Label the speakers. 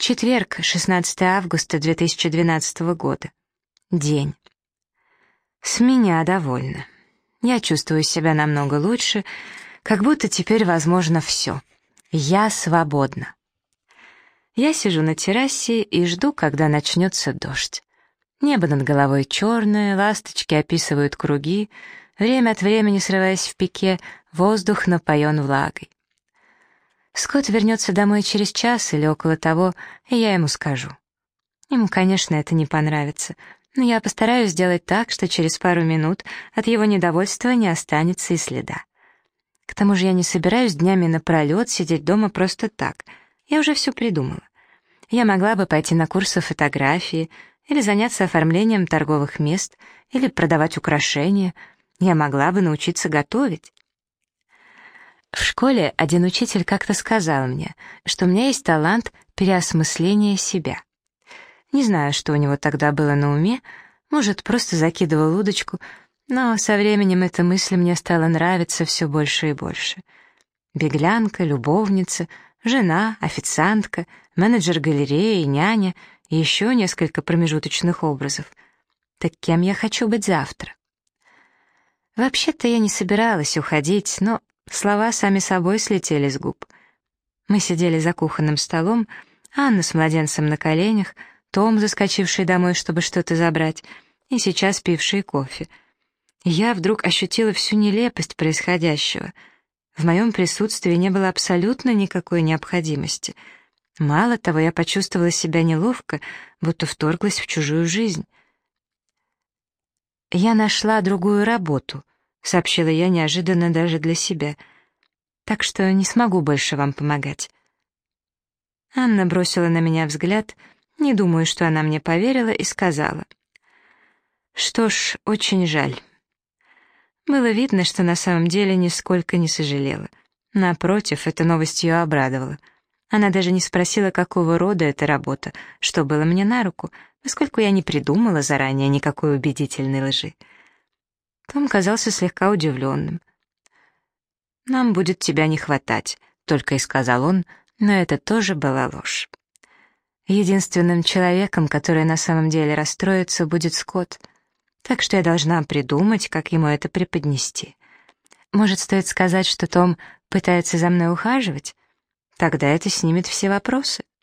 Speaker 1: Четверг, 16 августа 2012 года. День. С меня довольно. Я чувствую себя намного лучше, как будто теперь возможно все. Я свободна. Я сижу на террасе и жду, когда начнется дождь. Небо над головой черное, ласточки описывают круги, время от времени срываясь в пике, воздух напоен влагой. Скотт вернется домой через час или около того, и я ему скажу. Ему, конечно, это не понравится, но я постараюсь сделать так, что через пару минут от его недовольства не останется и следа. К тому же я не собираюсь днями напролет сидеть дома просто так. Я уже все придумала. Я могла бы пойти на курсы фотографии, или заняться оформлением торговых мест, или продавать украшения. Я могла бы научиться готовить. В школе один учитель как-то сказал мне, что у меня есть талант переосмысления себя. Не знаю, что у него тогда было на уме, может, просто закидывал удочку, но со временем эта мысль мне стала нравиться все больше и больше. Беглянка, любовница, жена, официантка, менеджер галереи, няня и еще несколько промежуточных образов. Так кем я хочу быть завтра? Вообще-то я не собиралась уходить, но слова сами собой слетели с губ. Мы сидели за кухонным столом, Анна с младенцем на коленях, Том, заскочивший домой, чтобы что-то забрать, и сейчас пивший кофе. И я вдруг ощутила всю нелепость происходящего. В моем присутствии не было абсолютно никакой необходимости. Мало того, я почувствовала себя неловко, будто вторглась в чужую жизнь. «Я нашла другую работу», — сообщила я неожиданно даже для себя. «Так что не смогу больше вам помогать». Анна бросила на меня взгляд, не думаю, что она мне поверила, и сказала: «Что ж, очень жаль». Было видно, что на самом деле нисколько не сожалела. Напротив, эта новость ее обрадовала. Она даже не спросила, какого рода эта работа, что было мне на руку, поскольку я не придумала заранее никакой убедительной лжи. Том казался слегка удивленным. «Нам будет тебя не хватать», — только и сказал он, но это тоже была ложь. Единственным человеком, который на самом деле расстроится, будет Скотт, так что я должна придумать, как ему это преподнести. Может, стоит сказать, что Том пытается за мной ухаживать? Тогда это снимет все вопросы.